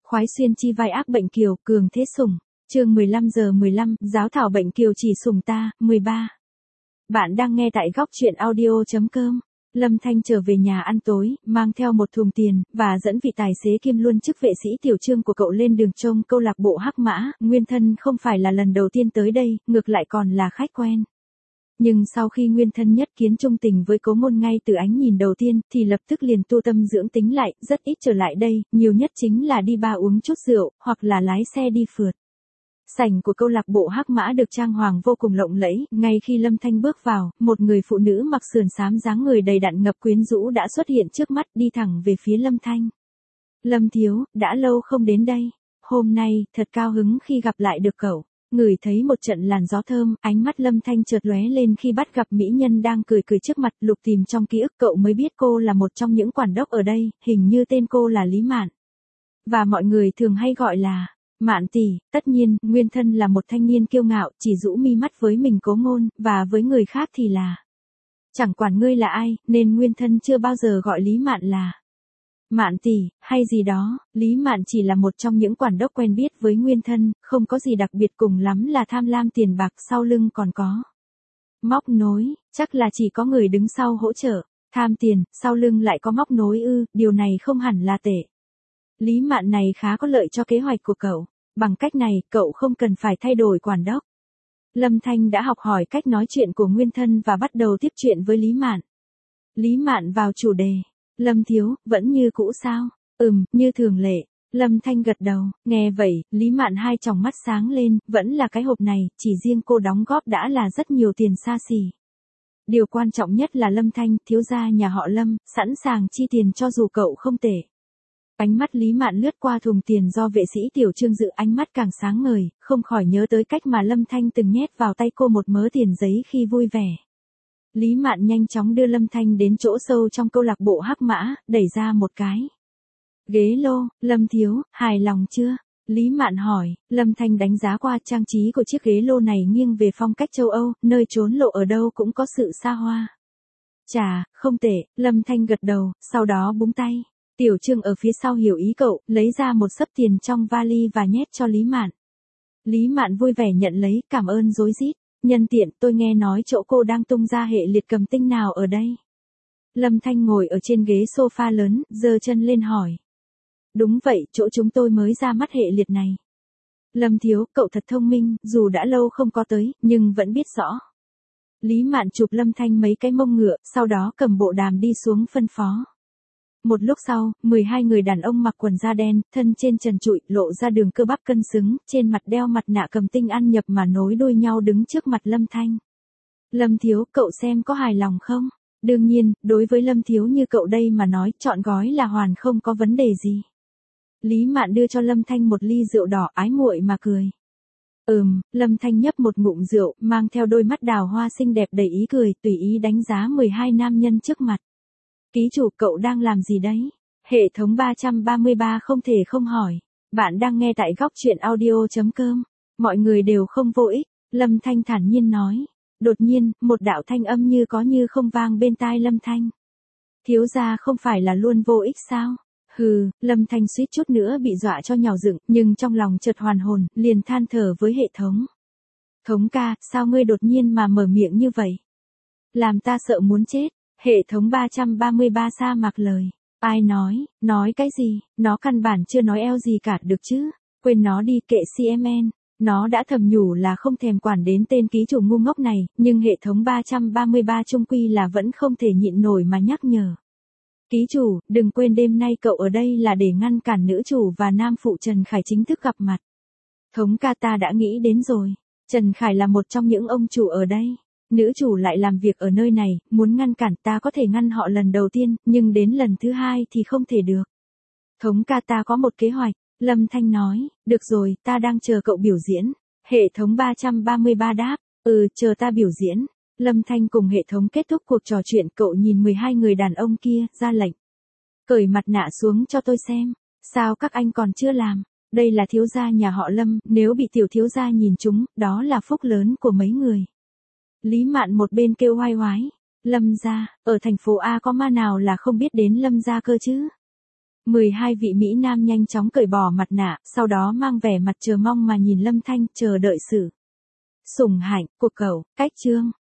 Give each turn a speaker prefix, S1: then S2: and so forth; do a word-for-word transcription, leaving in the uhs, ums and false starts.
S1: khoái xuyên chi vai ác bệnh kiều, cường thế sủng. Chương mười lăm giờ mười lăm, giáo thảo bệnh kiều chỉ sủng ta, mười ba. Bạn đang nghe tại góc truyện audio chấm com. Lâm Thanh trở về nhà ăn tối, mang theo một thùng tiền, và dẫn vị tài xế kiêm luôn chức vệ sĩ tiểu trương của cậu lên đường trông câu lạc bộ Hắc Mã. Nguyên Thân không phải là lần đầu tiên tới đây, ngược lại còn là khách quen. Nhưng sau khi Nguyên Thân nhất kiến trung tình với Cố Ngôn ngay từ ánh nhìn đầu tiên, thì lập tức liền tu tâm dưỡng tính lại, rất ít trở lại đây, nhiều nhất chính là đi bar uống chút rượu, hoặc là lái xe đi phượt. Sảnh của câu lạc bộ Hắc Mã được trang hoàng vô cùng lộng lẫy, ngay khi Lâm Thanh bước vào, một người phụ nữ mặc sườn xám dáng người đầy đặn ngập quyến rũ đã xuất hiện trước mắt, đi thẳng về phía Lâm Thanh. Lâm thiếu, đã lâu không đến đây. Hôm nay, thật cao hứng khi gặp lại được cậu. Ngửi thấy một trận làn gió thơm, ánh mắt Lâm Thanh chợt lóe lên khi bắt gặp mỹ nhân đang cười cười trước mặt, lục tìm trong ký ức cậu mới biết cô là một trong những quản đốc ở đây, hình như tên cô là Lý Mạn. Và mọi người thường hay gọi là Mạn tỷ. Tất nhiên, Nguyên Thân là một thanh niên kiêu ngạo, chỉ rũ mi mắt với mình Cố Ngôn, và với người khác thì là chẳng quản ngươi là ai, nên Nguyên Thân chưa bao giờ gọi Lý Mạn là Mạn tỷ, hay gì đó. Lý Mạn chỉ là một trong những quản đốc quen biết với Nguyên Thân, không có gì đặc biệt, cùng lắm là tham lam tiền bạc, sau lưng còn có móc nối, chắc là chỉ có người đứng sau hỗ trợ. Tham tiền, sau lưng lại có móc nối ư, điều này không hẳn là tệ. Lý Mạn này khá có lợi cho kế hoạch của cậu. Bằng cách này, cậu không cần phải thay đổi quản đốc. Lâm Thanh đã học hỏi cách nói chuyện của Nguyên Thân và bắt đầu tiếp chuyện với Lý Mạn. Lý Mạn vào chủ đề. Lâm thiếu, vẫn như cũ sao? Ừm, như thường lệ. Lâm Thanh gật đầu, nghe vậy, Lý Mạn hai tròng mắt sáng lên, vẫn là cái hộp này, chỉ riêng cô đóng góp đã là rất nhiều tiền xa xỉ. Điều quan trọng nhất là Lâm Thanh, thiếu gia nhà họ Lâm, sẵn sàng chi tiền cho dù cậu không tệ. Ánh mắt Lý Mạn lướt qua thùng tiền do vệ sĩ tiểu trương dự, ánh mắt càng sáng ngời, không khỏi nhớ tới cách mà Lâm Thanh từng nhét vào tay cô một mớ tiền giấy khi vui vẻ. Lý Mạn nhanh chóng đưa Lâm Thanh đến chỗ sâu trong câu lạc bộ Hắc Mã, đẩy ra một cái ghế lô. Lâm thiếu, hài lòng chưa? Lý Mạn hỏi. Lâm Thanh đánh giá qua trang trí của chiếc ghế lô này nghiêng về phong cách châu Âu, nơi trốn lộ ở đâu cũng có sự xa hoa. Chà, không tệ. Lâm Thanh gật đầu, sau đó búng tay. Tiểu Trương ở phía sau hiểu ý cậu, lấy ra một xấp tiền trong vali và nhét cho Lý Mạn. Lý Mạn vui vẻ nhận lấy, cảm ơn rối rít. Nhân tiện, tôi nghe nói chỗ cô đang tung ra hệ liệt cầm tinh nào ở đây? Lâm Thanh ngồi ở trên ghế sofa lớn, giơ chân lên hỏi. Đúng vậy, chỗ chúng tôi mới ra mắt hệ liệt này. Lâm thiếu, cậu thật thông minh, dù đã lâu không có tới, nhưng vẫn biết rõ. Lý Mạn chụp Lâm Thanh mấy cái mông ngựa, sau đó cầm bộ đàm đi xuống phân phó. Một lúc sau, mười hai người đàn ông mặc quần da đen, thân trên trần trụi, lộ ra đường cơ bắp cân xứng, trên mặt đeo mặt nạ cầm tinh ăn nhập mà nối đuôi nhau đứng trước mặt Lâm Thanh. Lâm thiếu, cậu xem có hài lòng không? Đương nhiên, đối với Lâm thiếu như cậu đây mà nói, trọn gói là hoàn không có vấn đề gì. Lý Mạn đưa cho Lâm Thanh một ly rượu đỏ, ái muội mà cười. Ừm, Lâm Thanh nhấp một ngụm rượu, mang theo đôi mắt đào hoa xinh đẹp đầy ý cười, tùy ý đánh giá mười hai nam nhân trước mặt. Ký chủ, cậu đang làm gì đấy? Hệ thống ba trăm ba mươi ba không thể không hỏi. Bạn đang nghe tại góc truyện audio chấm com. Mọi người đều không vô ích. Lâm Thanh thản nhiên nói. Đột nhiên, một đạo thanh âm như có như không vang bên tai Lâm Thanh. Thiếu gia không phải là luôn vô ích sao? Hừ, Lâm Thanh suýt chút nữa bị dọa cho nhào dựng, nhưng trong lòng chợt hoàn hồn, liền than thở với hệ thống. Thống ca, sao ngươi đột nhiên mà mở miệng như vậy? Làm ta sợ muốn chết. Hệ thống ba trăm ba mươi ba sa mạc lời. Ai nói, nói cái gì, nó căn bản chưa nói eo gì cả được chứ. Quên nó đi, kệ xê em en. Nó đã thầm nhủ là không thèm quản đến tên ký chủ ngu ngốc này, nhưng hệ thống ba trăm ba mươi ba chung quy là vẫn không thể nhịn nổi mà nhắc nhở. Ký chủ, đừng quên đêm nay cậu ở đây là để ngăn cản nữ chủ và nam phụ Trần Khải chính thức gặp mặt. Thống ca, ta đã nghĩ đến rồi. Trần Khải là một trong những ông chủ ở đây. Nữ chủ lại làm việc ở nơi này, muốn ngăn cản ta có thể ngăn họ lần đầu tiên, nhưng đến lần thứ hai thì không thể được. Thống ca, ta có một kế hoạch. Lâm Thanh nói, được rồi, ta đang chờ cậu biểu diễn. Hệ thống ba trăm ba mươi ba đáp, ừ, chờ ta biểu diễn. Lâm Thanh cùng hệ thống kết thúc cuộc trò chuyện, cậu nhìn mười hai người đàn ông kia, ra lệnh. Cởi mặt nạ xuống cho tôi xem. Sao các anh còn chưa làm? Đây là thiếu gia nhà họ Lâm, nếu bị tiểu thiếu gia nhìn chúng, đó là phúc lớn của mấy người. Lý Mạn một bên kêu oai oái. Lâm gia, ở thành phố A có ma nào là không biết đến Lâm gia cơ chứ? mười hai vị Mỹ Nam nhanh chóng cởi bỏ mặt nạ, sau đó mang vẻ mặt chờ mong mà nhìn Lâm Thanh, chờ đợi sự sủng hạnh của cậu. Cách chương